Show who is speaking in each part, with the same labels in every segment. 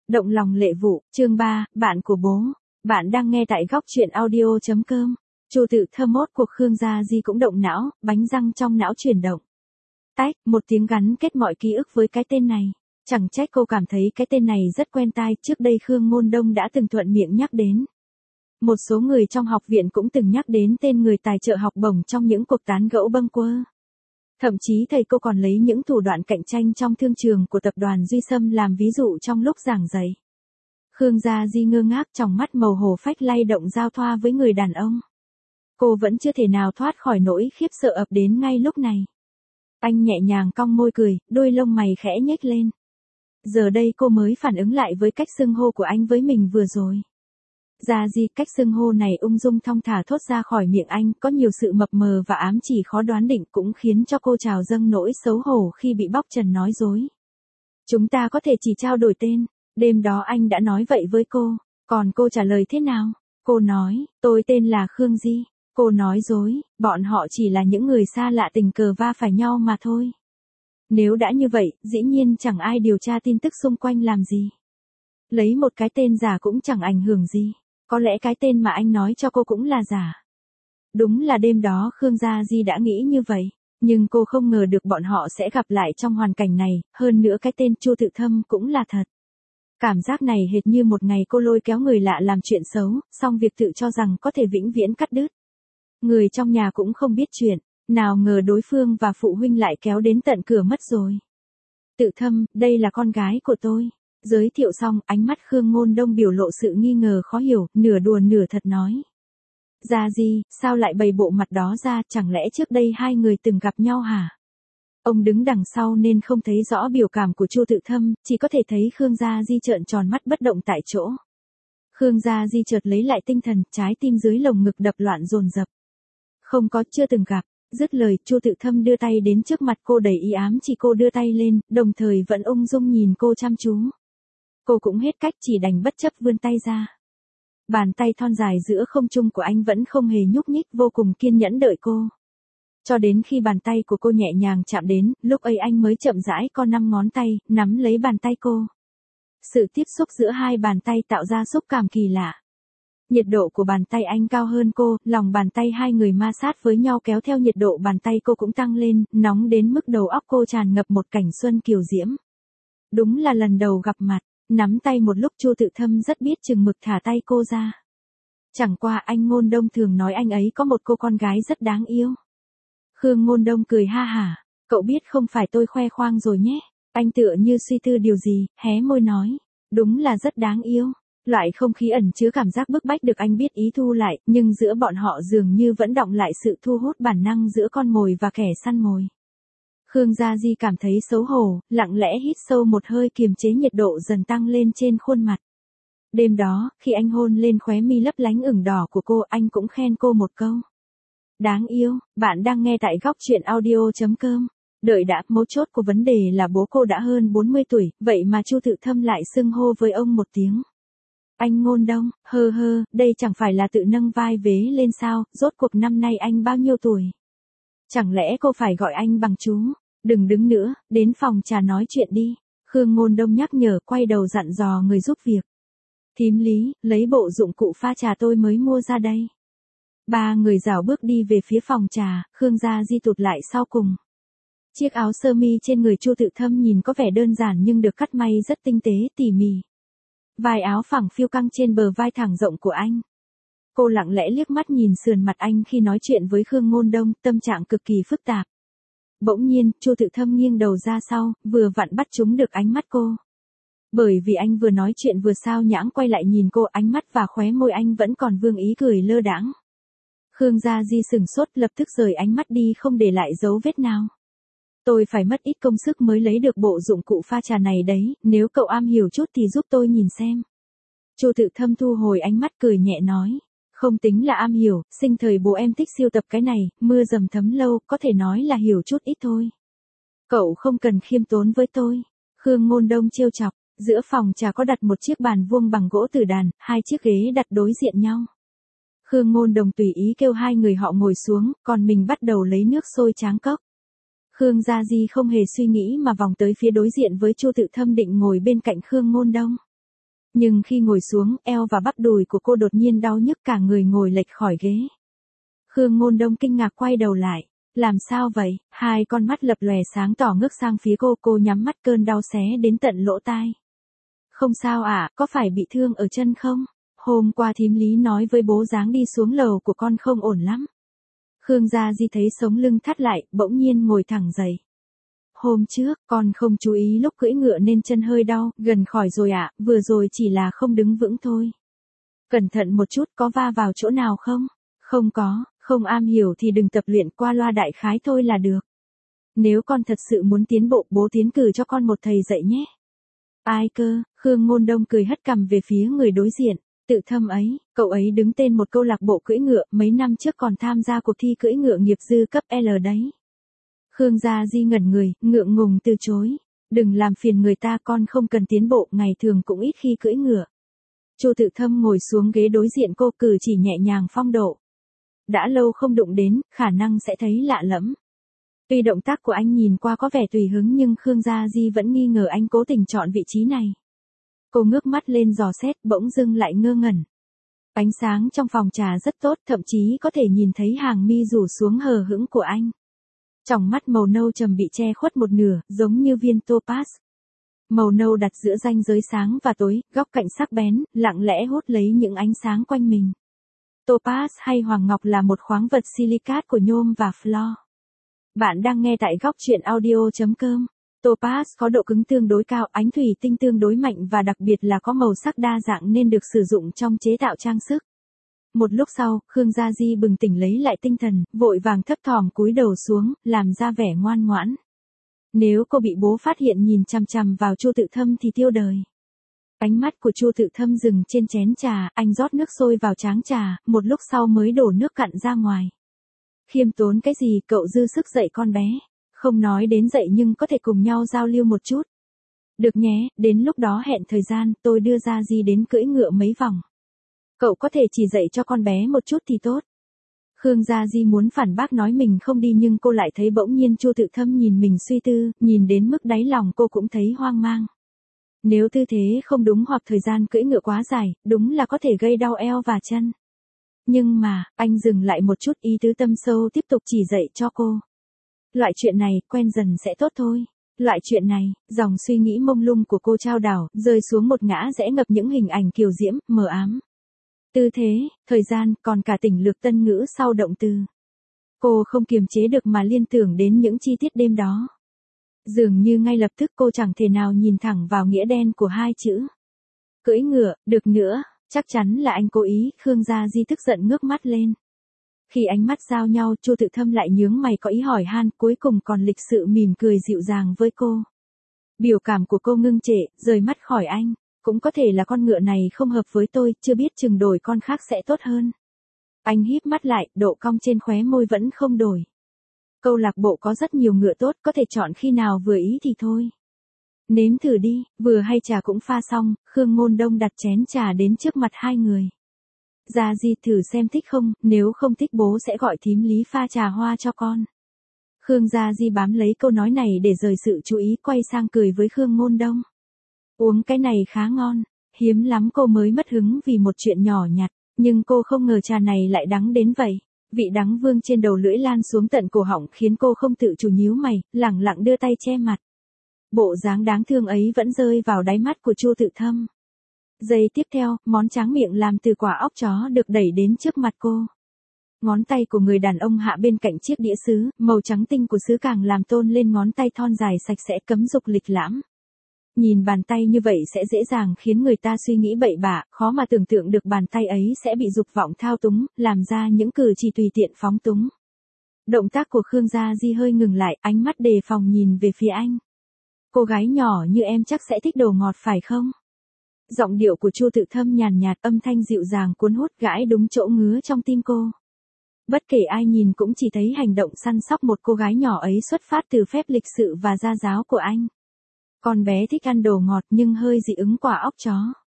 Speaker 1: Động lòng lệ vụ, chương 3, bạn của bố. Bạn đang nghe tại góc truyện audio.com. Chu Tự Thâm mốt cuộc Khương Gia Di cũng động não, bánh răng trong não chuyển động. Tách, một tiếng gắn kết mọi ký ức với cái tên này. Chẳng trách cô cảm thấy cái tên này rất quen tai, trước đây Khương Ngôn Đông đã từng thuận miệng nhắc đến. Một số người trong học viện cũng từng nhắc đến tên người tài trợ học bổng trong những cuộc tán gẫu bâng quơ. Thậm chí thầy cô còn lấy những thủ đoạn cạnh tranh trong thương trường của tập đoàn Duy Sâm làm ví dụ trong lúc giảng dạy. Khương Gia Di ngơ ngác, trong mắt màu hồ phách lay động giao thoa với người đàn ông. Cô vẫn chưa thể nào thoát khỏi nỗi khiếp sợ ập đến ngay lúc này. Anh nhẹ nhàng cong môi cười, đôi lông mày khẽ nhếch lên. Giờ đây cô mới phản ứng lại với cách xưng hô của anh với mình vừa rồi. Gia Di, cách xưng hô này ung dung thong thả thốt ra khỏi miệng anh, có nhiều sự mập mờ và ám chỉ khó đoán định, cũng khiến cho cô trào dâng nỗi xấu hổ khi bị bóc trần nói dối. Chúng ta có thể chỉ trao đổi tên, đêm đó anh đã nói vậy với cô, còn cô trả lời thế nào? Cô nói, tôi tên là Khương Di. Cô nói dối, bọn họ chỉ là những người xa lạ tình cờ va phải nhau mà thôi. Nếu đã như vậy, dĩ nhiên chẳng ai điều tra tin tức xung quanh làm gì. Lấy một cái tên giả cũng chẳng ảnh hưởng gì. Có lẽ cái tên mà anh nói cho cô cũng là giả. Đúng là đêm đó Khương Gia Di đã nghĩ như vậy, nhưng cô không ngờ được bọn họ sẽ gặp lại trong hoàn cảnh này, hơn nữa cái tên Chu Tự Thâm cũng là thật. Cảm giác này hệt như một ngày cô lôi kéo người lạ làm chuyện xấu, xong việc tự cho rằng có thể vĩnh viễn cắt đứt. Người trong nhà cũng không biết chuyện, nào ngờ đối phương và phụ huynh lại kéo đến tận cửa mất rồi. Tự Thâm, đây là con gái của tôi. Giới thiệu xong, ánh mắt Khương Ngôn Đông biểu lộ sự nghi ngờ khó hiểu, nửa đùa nửa thật nói. Gia Di, sao lại bày bộ mặt đó ra, chẳng lẽ trước đây hai người từng gặp nhau hả? Ông đứng đằng sau nên không thấy rõ biểu cảm của Chu Tự Thâm, chỉ có thể thấy Khương Gia Di trợn tròn mắt bất động tại chỗ. Khương Gia Di chợt lấy lại tinh thần, trái tim dưới lồng ngực đập loạn dồn dập. Không có, chưa từng gặp. Dứt lời, Chu Tự Thâm đưa tay đến trước mặt cô đầy ý ám chỉ cô đưa tay lên, đồng thời vẫn ung dung nhìn cô chăm chú. Cô cũng hết cách, chỉ đành bất chấp vươn tay ra. Bàn tay thon dài giữa không trung của anh vẫn không hề nhúc nhích, vô cùng kiên nhẫn đợi cô. Cho đến khi bàn tay của cô nhẹ nhàng chạm đến, lúc ấy anh mới chậm rãi co 5 ngón tay, nắm lấy bàn tay cô. Sự tiếp xúc giữa hai bàn tay tạo ra xúc cảm kỳ lạ. Nhiệt độ của bàn tay anh cao hơn cô, lòng bàn tay hai người ma sát với nhau kéo theo nhiệt độ bàn tay cô cũng tăng lên, nóng đến mức đầu óc cô tràn ngập một cảnh xuân kiều diễm. Đúng là lần đầu gặp mặt. Nắm tay một lúc Chu Tự Thâm rất biết chừng mực thả tay cô ra. Chẳng qua anh Ngôn Đông thường nói anh ấy có một cô con gái rất đáng yêu. Khương Ngôn Đông cười ha hả, cậu biết không phải tôi khoe khoang rồi nhé. Anh tựa như suy tư điều gì, hé môi nói, đúng là rất đáng yêu. Loại không khí ẩn chứa cảm giác bức bách được anh biết ý thu lại, nhưng giữa bọn họ dường như vẫn đọng lại sự thu hút bản năng giữa con mồi và kẻ săn mồi. Khương Gia Di cảm thấy xấu hổ, lặng lẽ hít sâu một hơi kiềm chế nhiệt độ dần tăng lên trên khuôn mặt. Đêm đó, khi anh hôn lên khóe mi lấp lánh ửng đỏ của cô, anh cũng khen cô một câu. Đáng yêu, bạn đang nghe tại góc truyện audio.com. Đợi đã, mấu chốt của vấn đề là bố cô đã hơn 40 tuổi, vậy mà Chu Tự Thâm lại xưng hô với ông một tiếng. Anh Ngôn Đông, đây chẳng phải là tự nâng vai vế lên sao, rốt cuộc năm nay anh bao nhiêu tuổi? Chẳng lẽ cô phải gọi anh bằng chú? Đừng đứng nữa, đến phòng trà nói chuyện đi. Khương Ngôn Đông nhắc nhở, quay đầu dặn dò người giúp việc. Thím Lý, lấy bộ dụng cụ pha trà tôi mới mua ra đây. Ba người rảo bước đi về phía phòng trà, Khương Gia Di tụt lại sau cùng. Chiếc áo sơ mi trên người Chu Tự Thâm nhìn có vẻ đơn giản nhưng được cắt may rất tinh tế, tỉ mỉ. Vai áo phẳng phiu căng trên bờ vai thẳng rộng của anh. Cô lặng lẽ liếc mắt nhìn sườn mặt anh khi nói chuyện với Khương Ngôn Đông, tâm trạng cực kỳ phức tạp. Bỗng nhiên, Chu Tự Thâm nghiêng đầu ra sau, vừa vặn bắt trúng được ánh mắt cô. Bởi vì anh vừa nói chuyện vừa sao nhãng quay lại nhìn cô, ánh mắt và khóe môi anh vẫn còn vương ý cười lơ đãng. Khương Gia Di sửng sốt, lập tức rời ánh mắt đi không để lại dấu vết nào. Tôi phải mất ít công sức mới lấy được bộ dụng cụ pha trà này đấy, nếu cậu am hiểu chút thì giúp tôi nhìn xem. Chu Tự Thâm thu hồi ánh mắt cười nhẹ nói. Không tính là am hiểu, sinh thời bố em thích sưu tập cái này, mưa dầm thấm lâu, có thể nói là hiểu chút ít thôi. Cậu không cần khiêm tốn với tôi. Khương Ngôn Đông trêu chọc, giữa phòng trà có đặt một chiếc bàn vuông bằng gỗ tử đàn, hai chiếc ghế đặt đối diện nhau. Khương Ngôn Đông tùy ý kêu hai người họ ngồi xuống, còn mình bắt đầu lấy nước sôi tráng cốc. Khương Gia Di không hề suy nghĩ mà vòng tới phía đối diện với Chu Tự Thâm định ngồi bên cạnh Khương Ngôn Đông. Nhưng khi ngồi xuống, eo và bắp đùi của cô đột nhiên đau nhức cả người ngồi lệch khỏi ghế. Khương Ngôn Đông kinh ngạc quay đầu lại. Làm sao vậy? Hai con mắt lập lòe sáng tỏ ngước sang phía cô nhắm mắt cơn đau xé đến tận lỗ tai. Không sao ạ, có phải bị thương ở chân không? Hôm qua thím Lý nói với bố dáng đi xuống lầu của con không ổn lắm. Khương Gia Di thấy sống lưng thắt lại, bỗng nhiên ngồi thẳng dậy. Hôm trước, con không chú ý lúc cưỡi ngựa nên chân hơi đau, gần khỏi rồi ạ, vừa rồi chỉ là không đứng vững thôi. Cẩn thận một chút, có va vào chỗ nào không? Không có, không am hiểu thì đừng tập luyện, qua loa đại khái thôi là được. Nếu con thật sự muốn tiến bộ, bố tiến cử cho con một thầy dạy nhé. Ai cơ? Khương Ngôn Đông cười hất cằm về phía người đối diện. Tự Thâm ấy, cậu ấy đứng tên một câu lạc bộ cưỡi ngựa, mấy năm trước còn tham gia cuộc thi cưỡi ngựa nghiệp dư cấp L đấy. Khương Gia Di ngẩn người, ngượng ngùng từ chối. Đừng làm phiền người ta, con không cần tiến bộ, ngày thường cũng ít khi cưỡi ngựa. Chu Tự Thâm ngồi xuống ghế đối diện cô, cử chỉ nhẹ nhàng phong độ. Đã lâu không đụng đến, khả năng sẽ thấy lạ lẫm. Tuy động tác của anh nhìn qua có vẻ tùy hứng nhưng Khương Gia Di vẫn nghi ngờ anh cố tình chọn vị trí này. Cô ngước mắt lên dò xét, bỗng dưng lại ngơ ngẩn. Ánh sáng trong phòng trà rất tốt, thậm chí có thể nhìn thấy hàng mi rủ xuống hờ hững của anh. Tròng mắt màu nâu trầm bị che khuất một nửa, giống như viên topaz. Màu nâu đặt giữa ranh giới sáng và tối, góc cạnh sắc bén, lặng lẽ hút lấy những ánh sáng quanh mình. Topaz hay hoàng ngọc là một khoáng vật silicat của nhôm và fluor. Bạn đang nghe tại góc truyện audio.com. Topaz có độ cứng tương đối cao, ánh thủy tinh tương đối mạnh và đặc biệt là có màu sắc đa dạng nên được sử dụng trong chế tạo trang sức. Một lúc sau, Khương Gia Di bừng tỉnh lấy lại tinh thần, vội vàng thấp thỏm cúi đầu xuống, làm ra vẻ ngoan ngoãn. Nếu cô bị bố phát hiện nhìn chằm chằm vào Chu Tự Thâm thì tiêu đời. Ánh mắt của Chu Tự Thâm dừng trên chén trà, anh rót nước sôi vào cháng trà, một lúc sau mới đổ nước cặn ra ngoài. Khiêm tốn cái gì, cậu dư sức dạy con bé. Không nói đến dạy nhưng có thể cùng nhau giao lưu một chút. Được nhé, đến lúc đó hẹn thời gian, tôi đưa Gia Di đến cưỡi ngựa mấy vòng. Cậu có thể chỉ dạy cho con bé một chút thì tốt. Khương Gia Di muốn phản bác nói mình không đi nhưng cô lại thấy bỗng nhiên Chu Tự Thâm nhìn mình suy tư, nhìn đến mức đáy lòng cô cũng thấy hoang mang. Nếu tư thế không đúng hoặc thời gian cưỡi ngựa quá dài, đúng là có thể gây đau eo và chân. Nhưng mà, anh dừng lại một chút, ý tứ tâm sâu tiếp tục chỉ dạy cho cô. Loại chuyện này, quen dần sẽ tốt thôi. Loại chuyện này, dòng suy nghĩ mông lung của cô trao đảo, rơi xuống một ngã rẽ ngập những hình ảnh kiều diễm, mờ ám. Tư thế, thời gian, còn cả tỉnh lược tân ngữ sau động từ. Cô không kiềm chế được mà liên tưởng đến những chi tiết đêm đó. Dường như ngay lập tức cô chẳng thể nào nhìn thẳng vào nghĩa đen của hai chữ. Cưỡi ngựa, được nữa, chắc chắn là anh cố ý, Khương Gia Di tức giận ngước mắt lên. Khi ánh mắt giao nhau, Chu Tự Thâm lại nhướng mày có ý hỏi han, cuối cùng còn lịch sự mỉm cười dịu dàng với cô. Biểu cảm của cô ngưng trệ, rời mắt khỏi anh. Cũng có thể là con ngựa này không hợp với tôi, chưa biết chừng đổi con khác sẽ tốt hơn. Anh híp mắt lại, độ cong trên khóe môi vẫn không đổi. Câu lạc bộ có rất nhiều ngựa tốt, có thể chọn khi nào vừa ý thì thôi. Nếm thử đi, vừa hay trà cũng pha xong, Khương Ngôn Đông đặt chén trà đến trước mặt hai người. Gia Di thử xem thích không, nếu không thích bố sẽ gọi thím Lý pha trà hoa cho con. Khương Gia Di bám lấy câu nói này để rời sự chú ý, quay sang cười với Khương Ngôn Đông. Uống cái này khá ngon, hiếm lắm cô mới mất hứng vì một chuyện nhỏ nhặt, nhưng cô không ngờ trà này lại đắng đến vậy. Vị đắng vương trên đầu lưỡi lan xuống tận cổ họng khiến cô không tự chủ nhíu mày, lẳng lặng đưa tay che mặt. Bộ dáng đáng thương ấy vẫn rơi vào đáy mắt của Chu Tự Thâm. Giây tiếp theo, món tráng miệng làm từ quả óc chó được đẩy đến trước mặt cô. Ngón tay của người đàn ông hạ bên cạnh chiếc đĩa sứ, màu trắng tinh của sứ càng làm tôn lên ngón tay thon dài sạch sẽ cấm dục lịch lãm. Nhìn bàn tay như vậy sẽ dễ dàng khiến người ta suy nghĩ bậy bạ, khó mà tưởng tượng được bàn tay ấy sẽ bị dục vọng thao túng, làm ra những cử chỉ tùy tiện phóng túng. Động tác của Khương Gia Di hơi ngừng lại, ánh mắt đề phòng nhìn về phía anh. Cô gái nhỏ như em chắc sẽ thích đồ ngọt phải không? Giọng điệu của Chu Tự Thâm nhàn nhạt, âm thanh dịu dàng cuốn hút, gãi đúng chỗ ngứa trong tim cô. Bất kể ai nhìn cũng chỉ thấy hành động săn sóc một cô gái nhỏ ấy xuất phát từ phép lịch sự và gia giáo của anh. Con bé thích ăn đồ ngọt nhưng hơi dị ứng quả óc chó.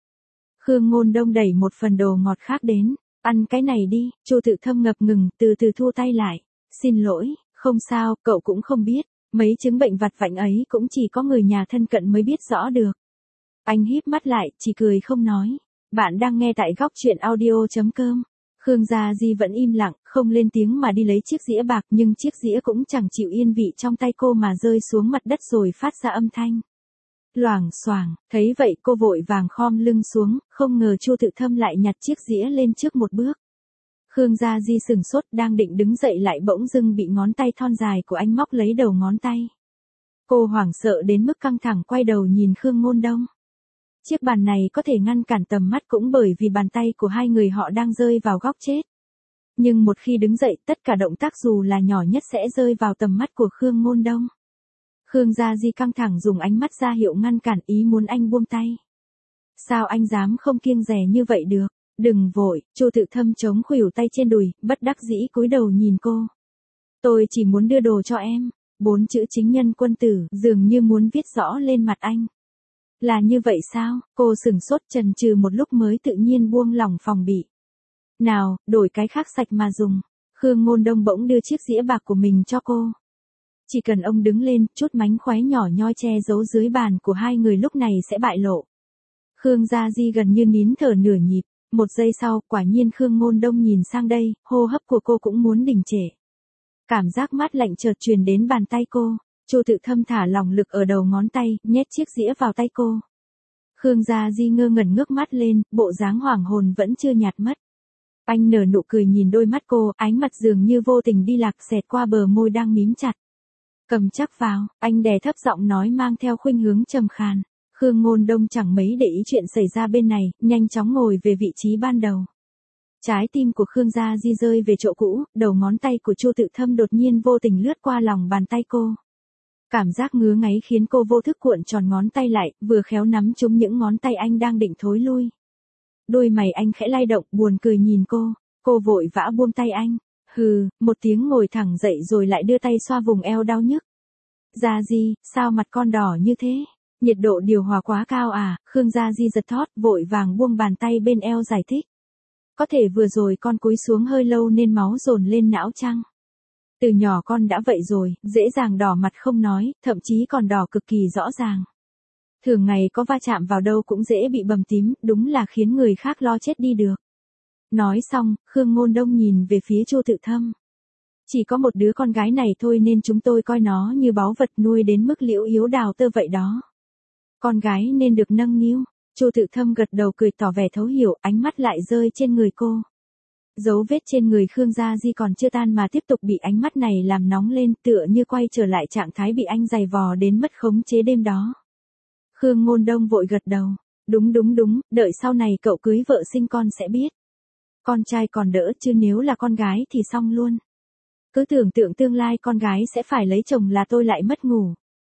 Speaker 1: Khương Ngôn Đông đẩy một phần đồ ngọt khác đến. Ăn cái này đi, Chu Tự Thâm ngập ngừng, từ từ thu tay lại. Xin lỗi, không sao, cậu cũng không biết. Mấy chứng bệnh vặt vãnh ấy cũng chỉ có người nhà thân cận mới biết rõ được. Anh híp mắt lại, chỉ cười không nói. Bạn đang nghe tại góc chuyện audio.com. Khương Gia Di vẫn im lặng, không lên tiếng mà đi lấy chiếc dĩa bạc, nhưng chiếc dĩa cũng chẳng chịu yên vị trong tay cô mà rơi xuống mặt đất rồi phát ra âm thanh loảng xoảng. Thấy vậy cô vội vàng khom lưng xuống, không ngờ Chu Tự Thâm lại nhặt chiếc dĩa lên trước một bước. Khương Gia Di sừng sốt, đang định đứng dậy lại bỗng dưng bị ngón tay thon dài của anh móc lấy đầu ngón tay. Cô hoảng sợ đến mức căng thẳng quay đầu nhìn Khương Ngôn Đông. Chiếc bàn này có thể ngăn cản tầm mắt cũng bởi vì bàn tay của hai người họ đang rơi vào góc chết. Nhưng một khi đứng dậy, tất cả động tác dù là nhỏ nhất sẽ rơi vào tầm mắt của Khương Ngôn Đông. Khương Gia Di căng thẳng dùng ánh mắt ra hiệu ngăn cản, ý muốn anh buông tay. Sao anh dám không kiêng dè như vậy được? Đừng vội. Chu Tự Thâm chống khuỷu tay trên đùi, bất đắc dĩ cúi đầu nhìn cô. Tôi chỉ muốn đưa đồ cho em. 4 chữ chính nhân quân tử dường như muốn viết rõ lên mặt anh. Là như vậy sao? Cô sửng sốt chần chừ một lúc mới tự nhiên buông lỏng phòng bị. Nào, đổi cái khác sạch mà dùng. Khương Ngôn Đông bỗng đưa chiếc dĩa bạc của mình cho cô. Chỉ cần ông đứng lên, chút mánh khóe nhỏ nhoi che giấu dưới bàn của hai người lúc này sẽ bại lộ. Khương Gia Di gần như nín thở nửa nhịp. Một giây sau, quả nhiên Khương Ngôn Đông nhìn sang đây, hô hấp của cô cũng muốn đình trệ. Cảm giác mát lạnh chợt truyền đến bàn tay cô. Chu Tự Thâm thả lỏng lực ở đầu ngón tay, nhét chiếc dĩa vào tay cô. Khương Gia Di ngơ ngẩn ngước mắt lên, bộ dáng hoảng hồn vẫn chưa nhạt mất. Anh nở nụ cười nhìn đôi mắt cô, ánh mặt dường như vô tình đi lạc xẹt qua bờ môi đang mím chặt. Cầm chắc vào, anh đè thấp giọng nói mang theo khuynh hướng trầm khàn. Khương Ngôn Đông chẳng mấy để ý chuyện xảy ra bên này, nhanh chóng ngồi về vị trí ban đầu. Trái tim của Khương Gia Di rơi về chỗ cũ, đầu ngón tay của Chu Tự Thâm đột nhiên vô tình lướt qua lòng bàn tay cô. Cảm giác ngứa ngáy khiến cô vô thức cuộn tròn ngón tay lại, vừa khéo nắm trúng những ngón tay anh đang định thối lui. Đôi mày anh khẽ lay động, buồn cười nhìn cô vội vã buông tay anh. Hừ, một tiếng ngồi thẳng dậy rồi lại đưa tay xoa vùng eo đau nhức. Gia Di, sao mặt con đỏ như thế? Nhiệt độ điều hòa quá cao à? Khương Gia Di giật thót, vội vàng buông bàn tay bên eo giải thích. Có thể vừa rồi con cúi xuống hơi lâu nên máu dồn lên não chăng? Từ nhỏ con đã vậy rồi, dễ dàng đỏ mặt không nói, thậm chí còn đỏ cực kỳ rõ ràng. Thường ngày có va chạm vào đâu cũng dễ bị bầm tím, đúng là khiến người khác lo chết đi được. Nói xong, Khương Ngôn Đông nhìn về phía Chu Tự Thâm. Chỉ có một đứa con gái này thôi nên chúng tôi coi nó như báu vật, nuôi đến mức liễu yếu đào tơ vậy đó. Con gái nên được nâng niu. Chu Tự Thâm gật đầu cười tỏ vẻ thấu hiểu, ánh mắt lại rơi trên người cô. Dấu vết trên người Khương Gia Di còn chưa tan mà tiếp tục bị ánh mắt này làm nóng lên, tựa như quay trở lại trạng thái bị anh giày vò đến mất khống chế đêm đó. Khương Ngôn Đông vội gật đầu. Đúng, đợi sau này cậu cưới vợ sinh con sẽ biết. Con trai còn đỡ chứ nếu là con gái thì xong luôn. Cứ tưởng tượng tương lai con gái sẽ phải lấy chồng là tôi lại mất ngủ.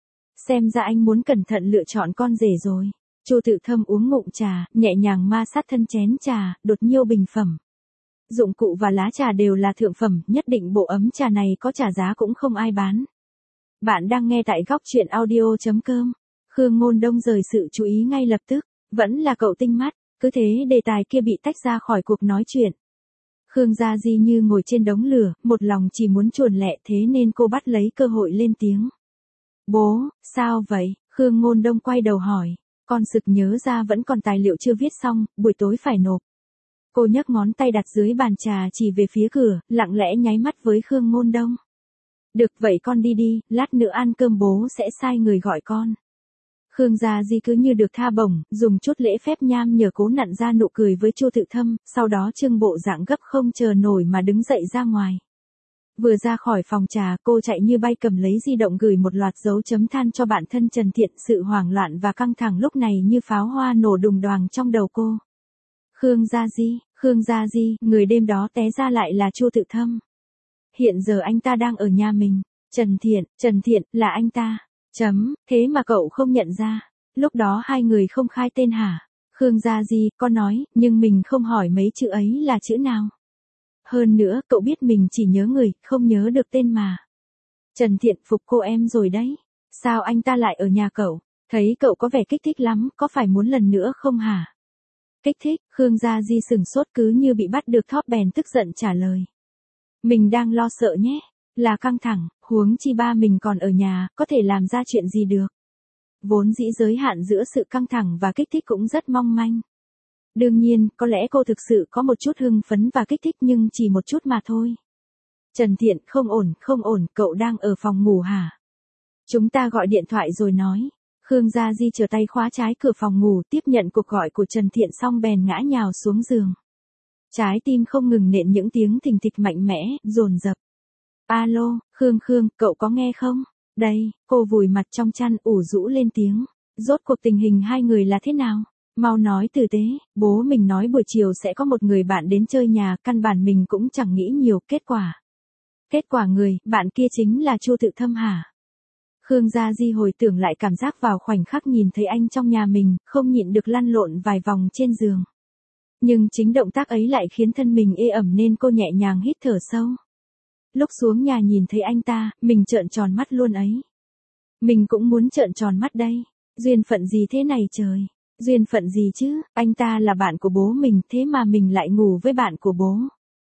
Speaker 1: Xem ra anh muốn cẩn thận lựa chọn con rể rồi. Chu Tự Thâm uống ngụm trà, nhẹ nhàng ma sát thân chén trà, đột nhiêu bình phẩm. Dụng cụ và lá trà đều là thượng phẩm, nhất định bộ ấm trà này có trả giá cũng không ai bán. Bạn đang nghe tại góc chuyện audio.com. Khương Ngôn Đông rời sự chú ý ngay lập tức. Vẫn là cậu tinh mắt. Cứ thế đề tài kia bị tách ra khỏi cuộc nói chuyện. Khương Gia Di như ngồi trên đống lửa, một lòng chỉ muốn chuồn lẹ, thế nên cô bắt lấy cơ hội lên tiếng. Bố, sao vậy? Khương Ngôn Đông quay đầu hỏi. Con sực nhớ ra vẫn còn tài liệu chưa viết xong, buổi tối phải nộp. Cô nhấc ngón tay đặt dưới bàn trà chỉ về phía cửa, lặng lẽ nháy mắt với Khương Ngôn Đông. Được vậy con đi đi, lát nữa ăn cơm bố sẽ sai người gọi con. Khương Gia Di cứ như được tha bổng, dùng chút lễ phép nham nhở cố nặn ra nụ cười với Chu Tự Thâm, sau đó trưng bộ dạng gấp không chờ nổi mà đứng dậy ra ngoài. Vừa ra khỏi phòng trà, cô chạy như bay cầm lấy di động gửi một loạt dấu chấm than cho bạn thân Trần Thiện, sự hoảng loạn và căng thẳng lúc này như pháo hoa nổ đùng đoàng trong đầu cô. Khương Gia Di, người đêm đó té ra lại là Chu Tự Thâm. Hiện giờ anh ta đang ở nhà mình. Trần Thiện, là anh ta. Thế mà cậu không nhận ra. Lúc đó hai người không khai tên hả? Khương Gia Di, con nói, nhưng mình không hỏi mấy chữ ấy là chữ nào. Hơn nữa, cậu biết mình chỉ nhớ người, không nhớ được tên mà. Trần Thiện phục cô em rồi đấy. Sao anh ta lại ở nhà cậu? Thấy cậu có vẻ kích thích lắm, có phải muốn lần nữa không hả? Kích thích, Khương Gia Di sừng sốt cứ như bị bắt được thóp bèn tức giận trả lời. Mình đang lo sợ nhé. Là căng thẳng, huống chi ba mình còn ở nhà, có thể làm ra chuyện gì được. vốn dĩ giới hạn giữa sự căng thẳng và kích thích cũng rất mong manh. Đương nhiên, có lẽ cô thực sự có một chút hưng phấn và kích thích nhưng chỉ một chút mà thôi. Trần Thiện, không ổn, cậu đang ở phòng ngủ hả? Chúng ta gọi điện thoại rồi nói. Khương Gia Di trở tay khóa trái cửa phòng ngủ, tiếp nhận cuộc gọi của Trần Thiện xong bèn ngã nhào xuống giường. Trái tim không ngừng nện những tiếng thình thịch mạnh mẽ, dồn dập. Alo, Khương, cậu có nghe không? Đây, cô vùi mặt trong chăn ủ rũ lên tiếng. Rốt cuộc tình hình hai người là thế nào? Mau nói tử tế, bố mình nói buổi chiều sẽ có một người bạn đến chơi nhà, căn bản mình cũng chẳng nghĩ nhiều, kết quả người, bạn kia chính là Chu Tự Thâm hả? Khương Gia Di hồi tưởng lại cảm giác vào khoảnh khắc nhìn thấy anh trong nhà mình, không nhịn được lăn lộn vài vòng trên giường. Nhưng chính động tác ấy lại khiến thân mình ê ẩm nên cô nhẹ nhàng hít thở sâu. Lúc xuống nhà nhìn thấy anh ta, mình trợn tròn mắt luôn ấy. Mình cũng muốn trợn tròn mắt đây. Duyên phận gì thế này trời? Duyên phận gì chứ, anh ta là bạn của bố mình thế mà mình lại ngủ với bạn của bố.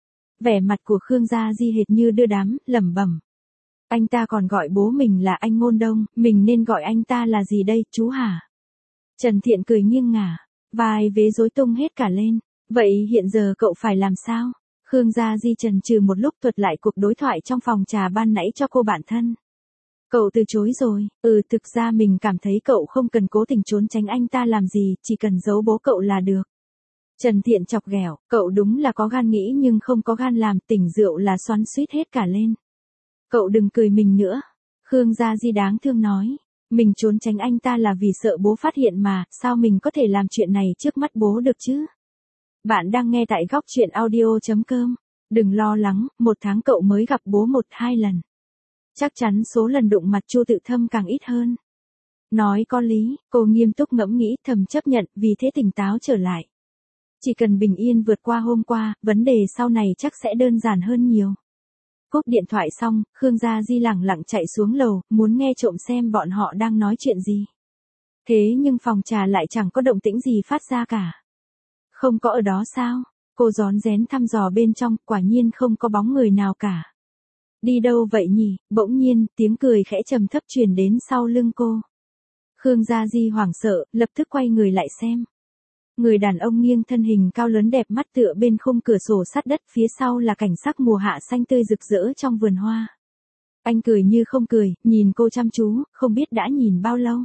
Speaker 1: Vẻ mặt của Khương Gia Di hệt như đưa đám, lẩm bẩm. Anh ta còn gọi bố mình là anh Ngôn Đông, mình nên gọi anh ta là gì đây, chú hả? Trần Thiện cười nghiêng ngả, vai vế rối tung hết cả lên. Vậy hiện giờ cậu phải làm sao? Khương Gia Di chần chừ một lúc thuật lại cuộc đối thoại trong phòng trà ban nãy cho cô bạn thân. Cậu từ chối rồi, thực ra mình cảm thấy cậu không cần cố tình trốn tránh anh ta làm gì, chỉ cần giấu bố cậu là được. Trần Thiện chọc ghẹo, cậu đúng là có gan nghĩ nhưng không có gan làm, tỉnh rượu là xoắn xuýt hết cả lên. Cậu đừng cười mình nữa. Khương Gia Di đáng thương nói, mình trốn tránh anh ta là vì sợ bố phát hiện mà, sao mình có thể làm chuyện này trước mắt bố được chứ? Bạn đang nghe tại góc truyện audio.com. Đừng lo lắng, 1 tháng cậu mới gặp bố 1-2 lần. Chắc chắn số lần đụng mặt Chu Tự Thâm càng ít hơn. Nói có lý, cô nghiêm túc ngẫm nghĩ thầm chấp nhận, vì thế tỉnh táo trở lại. Chỉ cần bình yên vượt qua hôm qua, vấn đề sau này chắc sẽ đơn giản hơn nhiều. Cúp điện thoại xong, Khương Gia Di lẳng lặng chạy xuống lầu, muốn nghe trộm xem bọn họ đang nói chuyện gì. Thế nhưng phòng trà lại chẳng có động tĩnh gì phát ra cả. Không có ở đó sao? Cô rón rén thăm dò bên trong, quả nhiên không có bóng người nào cả. Đi đâu vậy nhỉ? Bỗng nhiên, tiếng cười khẽ trầm thấp truyền đến sau lưng cô. Khương Gia Di hoảng sợ, lập tức quay người lại xem. Người đàn ông nghiêng thân hình cao lớn đẹp mắt tựa bên khung cửa sổ sát đất, phía sau là cảnh sắc mùa hạ xanh tươi rực rỡ trong vườn hoa. Anh cười như không cười, nhìn cô chăm chú, không biết đã nhìn bao lâu.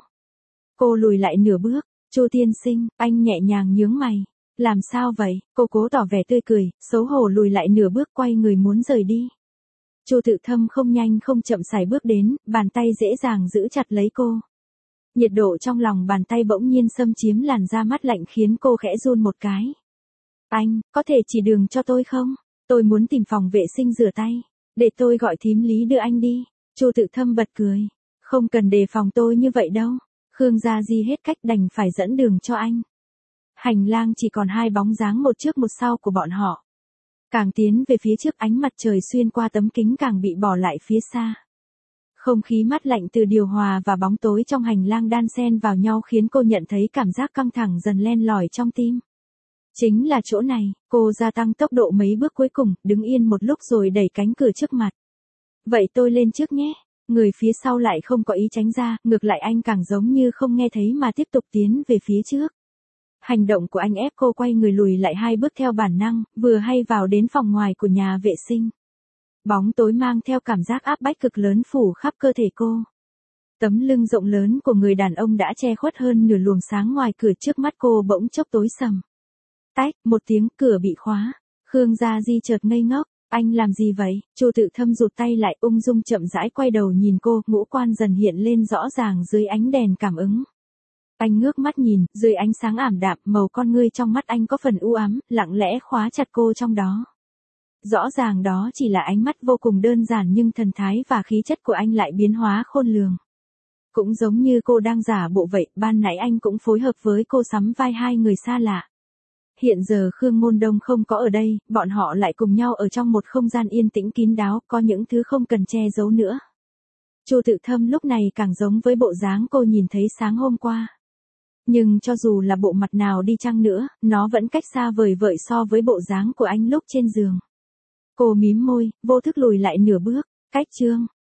Speaker 1: Cô lùi lại nửa bước, Chu tiên sinh, anh nhẹ nhàng nhướng mày. Làm sao vậy? Cô cố tỏ vẻ tươi cười, xấu hổ lùi lại nửa bước quay người muốn rời đi. Chu Tự Thâm không nhanh không chậm sải bước đến, bàn tay dễ dàng giữ chặt lấy cô. Nhiệt độ trong lòng bàn tay bỗng nhiên xâm chiếm làn da mát lạnh khiến cô khẽ run một cái. Anh, có thể chỉ đường cho tôi không? Tôi muốn tìm phòng vệ sinh rửa tay. Để tôi gọi thím Lý đưa anh đi. Chu Tự Thâm bật cười. Không cần đề phòng tôi như vậy đâu. Khương Gia Di hết cách đành phải dẫn đường cho anh. Hành lang chỉ còn 2 bóng dáng một trước một sau của bọn họ. Càng tiến về phía trước ánh mặt trời xuyên qua tấm kính càng bị bỏ lại phía xa. Không khí mát lạnh từ điều hòa và bóng tối trong hành lang đan xen vào nhau khiến cô nhận thấy cảm giác căng thẳng dần len lỏi trong tim. Chính là chỗ này, cô gia tăng tốc độ mấy bước cuối cùng, đứng yên một lúc rồi đẩy cánh cửa trước mặt. Vậy tôi lên trước nhé. Người phía sau lại không có ý tránh ra, ngược lại anh càng giống như không nghe thấy mà tiếp tục tiến về phía trước. Hành động của anh ép cô quay người lùi lại 2 bước theo bản năng, vừa hay vào đến phòng ngoài của nhà vệ sinh. Bóng tối mang theo cảm giác áp bách cực lớn phủ khắp cơ thể cô. Tấm lưng rộng lớn của người đàn ông đã che khuất hơn nửa luồng sáng ngoài cửa, trước mắt cô bỗng chốc tối sầm. Tách, một tiếng, cửa bị khóa. Khương Gia Di chợt ngây ngốc, anh làm gì vậy? Chu Tự Thâm rụt tay lại, ung dung chậm rãi quay đầu nhìn cô, ngũ quan dần hiện lên rõ ràng dưới ánh đèn cảm ứng. Anh ngước mắt nhìn, dưới ánh sáng ảm đạm, màu con ngươi trong mắt anh có phần u ám, lặng lẽ khóa chặt cô trong đó. Rõ ràng đó chỉ là ánh mắt vô cùng đơn giản nhưng thần thái và khí chất của anh lại biến hóa khôn lường. Cũng giống như cô đang giả bộ vậy, ban nãy anh cũng phối hợp với cô sắm vai hai người xa lạ. Hiện giờ Khương Ngôn Đông không có ở đây, bọn họ lại cùng nhau ở trong một không gian yên tĩnh kín đáo, có những thứ không cần che giấu nữa. Chu Tự Thâm lúc này càng giống với bộ dáng cô nhìn thấy sáng hôm qua. Nhưng cho dù là bộ mặt nào đi chăng nữa, nó vẫn cách xa vời vợi so với bộ dáng của anh lúc trên giường. Cô mím môi, vô thức lùi lại nửa bước, cách chương.